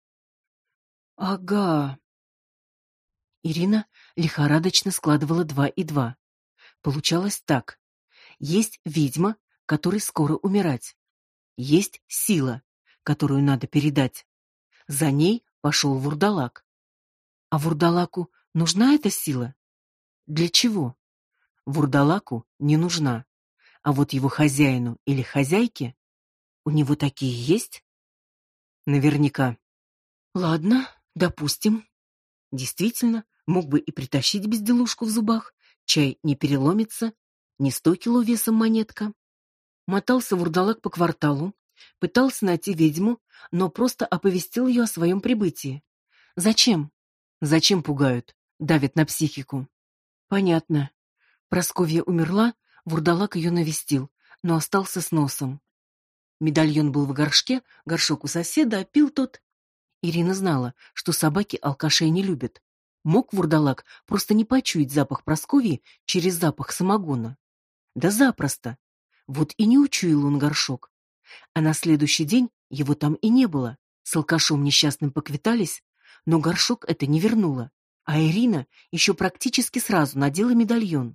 Ага. Ирина лихорадочно складывала 2 и 2. Получалось так. Есть ведьма, которой скоро умирать. Есть сила, которую надо передать. За ней пошел вурдалак. А вурдалаку нужна эта сила? Для чего? Вурдалаку не нужна. А вот его хозяину или хозяйке, у него такие есть? Наверняка. Ладно, допустим. Действительно, мог бы и притащить безделушку в зубах, чай не переломится, не 100 кило весом монетка. Мотался вурдалак по кварталу, пытался найти ведьму, но просто оповестил ее о своем прибытии. Зачем? Зачем пугают? Давят на психику. Понятно. Прасковья умерла, вурдалак ее навестил, но остался с носом. Медальон был в горшке, горшок у соседа, а пил тот. Ирина знала, что собаки алкашей не любят. Мог вурдалак просто не почуять запах Прасковьи через запах самогона? Да запросто. Вот и не учуял он горшок. А на следующий день его там и не было. С алкашом несчастным поквитались, но горшок это не вернуло. А Ирина еще практически сразу надела медальон.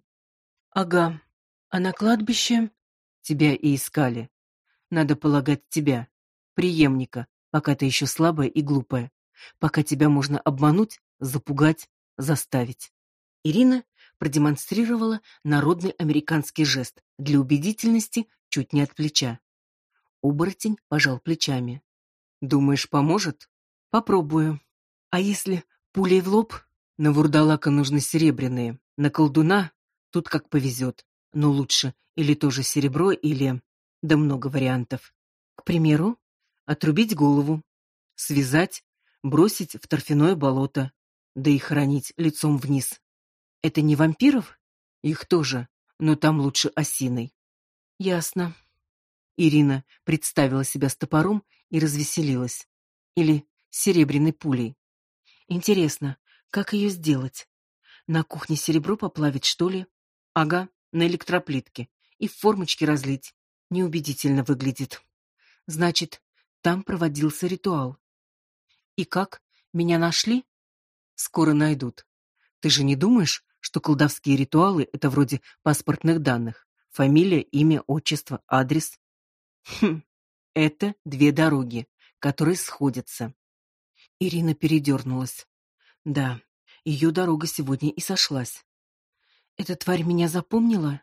Ага. А на кладбище тебя и искали. Надо полагать тебя, преемника, пока ты еще слабая и глупая, пока тебя можно обмануть, запугать, заставить. Ирина продемонстрировала народный американский жест, для убедительности чуть не от плеча. Оборотень пожал плечами. Думаешь, поможет? Попробую. А если пулей в лоб? На вурдалака нужны серебряные, на колдуна тут как повезет, но лучше или тоже серебро, или... Да много вариантов. К примеру, отрубить голову, связать, бросить в торфяное болото, да и хоронить лицом вниз. Это не вампиров? Их тоже, но там лучше осиной. Ясно. Ирина представила себя с топором и развеселилась. Или серебряной пулей. Интересно, как ее сделать? На кухне серебро поплавить, что ли? Ага, на электроплитке. И в формочке разлить. Неубедительно выглядит. Значит, там проводился ритуал. И как? Меня нашли? Скоро найдут. Ты же не думаешь, что колдовские ритуалы — это вроде паспортных данных? Фамилия, имя, отчество, адрес? Это две дороги, которые сходятся. Ирина передернулась. Да, ее дорога сегодня и сошлась. Эта тварь меня запомнила?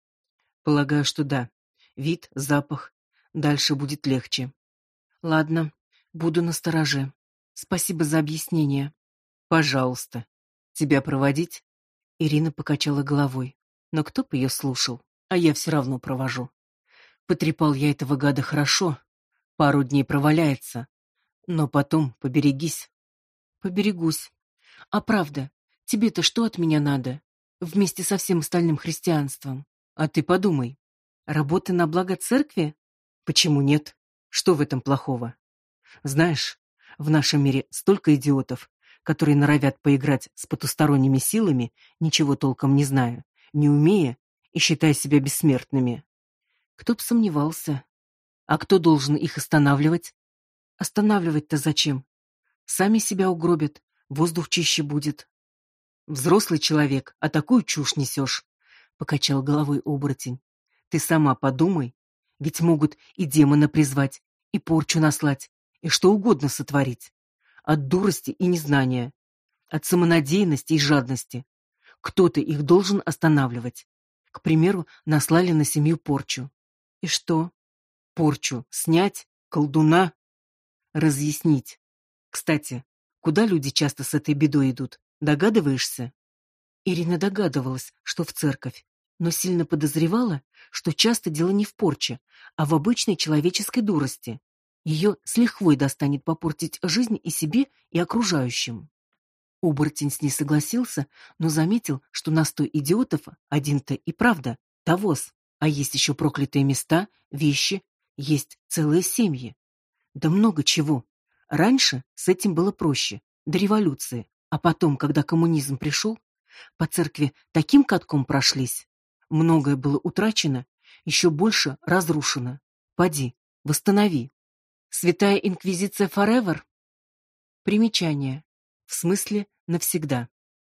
Полагаю, что да. Вид, запах. Дальше будет легче. Ладно, буду настороже. Спасибо за объяснение. Пожалуйста. Тебя проводить? Ирина покачала головой. Но кто бы ее слушал? А я все равно провожу. Потрепал я этого гада хорошо. Пару дней проваляется. Но потом поберегись. Поберегусь. А правда, тебе-то что от меня надо? Вместе со всем остальным христианством. А ты подумай. Работа на благо церкви? Почему нет? Что в этом плохого? Знаешь, в нашем мире столько идиотов, которые норовят поиграть с потусторонними силами, ничего толком не зная, не умея и считая себя бессмертными. Кто б сомневался. А кто должен их останавливать? Останавливать-то зачем? Сами себя угробят, воздух чище будет. Взрослый человек, а такую чушь несешь, — покачал головой оборотень. Ты сама подумай, ведь могут и демона призвать, и порчу наслать, и что угодно сотворить. От дурости и незнания, от самонадеянности и жадности. Кто-то их должен останавливать. К примеру, наслали на семью порчу. И что? Порчу снять, колдуна разъяснить. Кстати, куда люди часто с этой бедой идут? Догадываешься? Ирина догадывалась, что в церковь, но сильно подозревала, что часто дело не в порче, а в обычной человеческой дурости. Ее с лихвой достанет попортить жизнь и себе, и окружающим. Оборотень с ней согласился, но заметил, что на 100 идиотов один-то и правда тавос, а есть еще проклятые места, вещи, есть целые семьи. Да много чего. Раньше с этим было проще, до революции, а потом, когда коммунизм пришел, по церкви таким катком прошлись. Многое было утрачено, еще больше разрушено. Поди, восстанови. Святая инквизиция forever? Примечание. В смысле навсегда.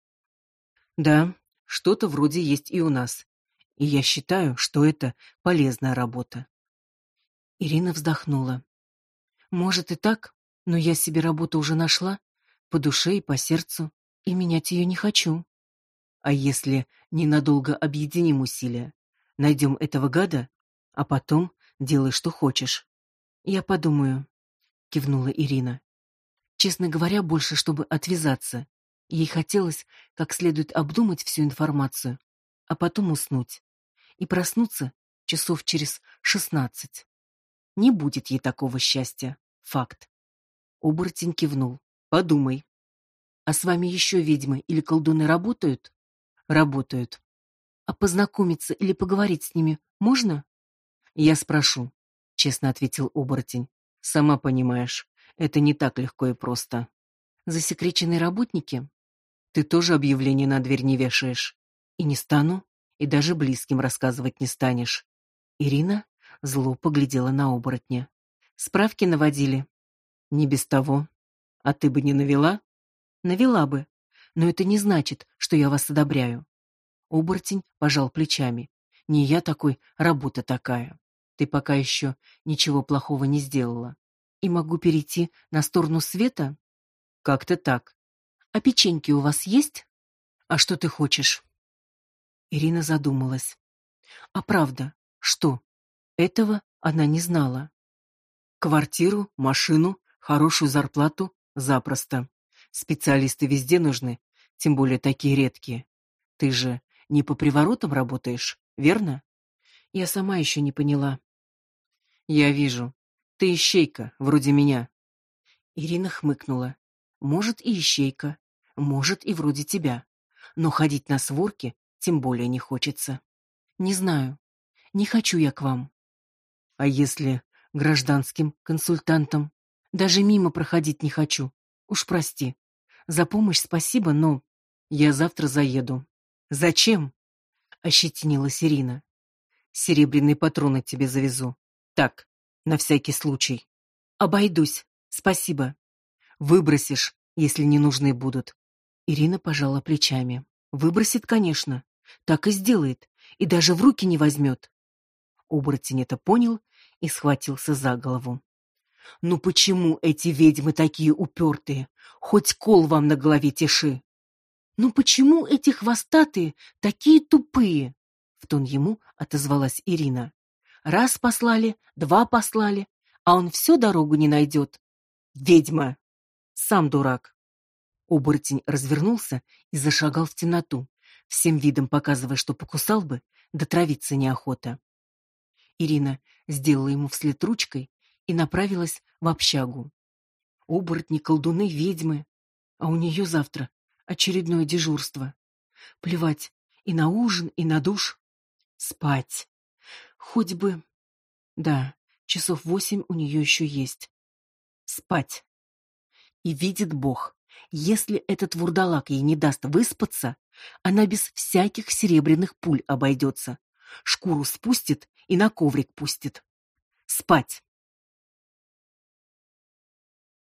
Да, что-то вроде есть и у нас. И я считаю, что это полезная работа. Ирина вздохнула. Может и так, но я себе работу уже нашла, по душе и по сердцу, и менять ее не хочу. А если ненадолго объединим усилия? Найдем этого гада, а потом делай, что хочешь. Я подумаю, кивнула Ирина. Честно говоря, больше, чтобы отвязаться. Ей хотелось как следует обдумать всю информацию, а потом уснуть. И проснуться часов через 16. Не будет ей такого счастья. Факт. Оборотень кивнул. Подумай. А с вами еще ведьмы или колдуны работают? Работают. А познакомиться или поговорить с ними можно? Я спрошу, честно ответил оборотень. Сама понимаешь, это не так легко и просто. Засекреченные работники? Ты тоже объявление на дверь не вешаешь. И не стану, и даже близким рассказывать не станешь. Ирина зло поглядела на оборотня. Справки наводили? Не без того. А ты бы не навела? Навела бы. Но это не значит, что я вас одобряю. Оборотень пожал плечами. Не я такой, работа такая. Ты пока еще ничего плохого не сделала. И могу перейти на сторону света? Как-то так. А печеньки у вас есть? А что ты хочешь? Ирина задумалась. А правда, что? Этого она не знала. Квартиру, машину, хорошую зарплату запросто. Специалисты везде нужны, тем более такие редкие. Ты же не по приворотам работаешь, верно? Я сама еще не поняла. Я вижу. Ты ищейка, вроде меня. Ирина хмыкнула. Может, и ищейка, может, и вроде тебя. Но ходить на сворки тем более не хочется. Не знаю. Не хочу я к вам. А если гражданским консультантом? Даже мимо проходить не хочу. Уж прости. За помощь спасибо, но я завтра заеду. Зачем? Ощетинилась Ирина. Серебряные патроны тебе завезу. Так, на всякий случай. Обойдусь. Спасибо. Выбросишь, если не нужны будут. Ирина пожала плечами. Выбросит, конечно. Так и сделает. И даже в руки не возьмет. Оборотень это понял и схватился за голову. Ну почему эти ведьмы такие упертые? Хоть кол вам на голове тиши. Ну почему эти хвостатые такие тупые? В тон ему отозвалась Ирина. Раз послали, два послали, а он всю дорогу не найдет. Ведьма! Сам дурак. Оборотень развернулся и зашагал в темноту, всем видом показывая, что покусал бы, да травиться неохота. Ирина сделала ему вслед ручкой и направилась в общагу. Оборотни, колдуны, ведьмы, а у нее завтра очередное дежурство. Плевать и на ужин, и на душ. Спать. Хоть бы... Да, часов 8 у нее еще есть. Спать. И видит Бог, если этот вурдалак ей не даст выспаться, она без всяких серебряных пуль обойдется. Шкуру спустит и на коврик пустит. Спать.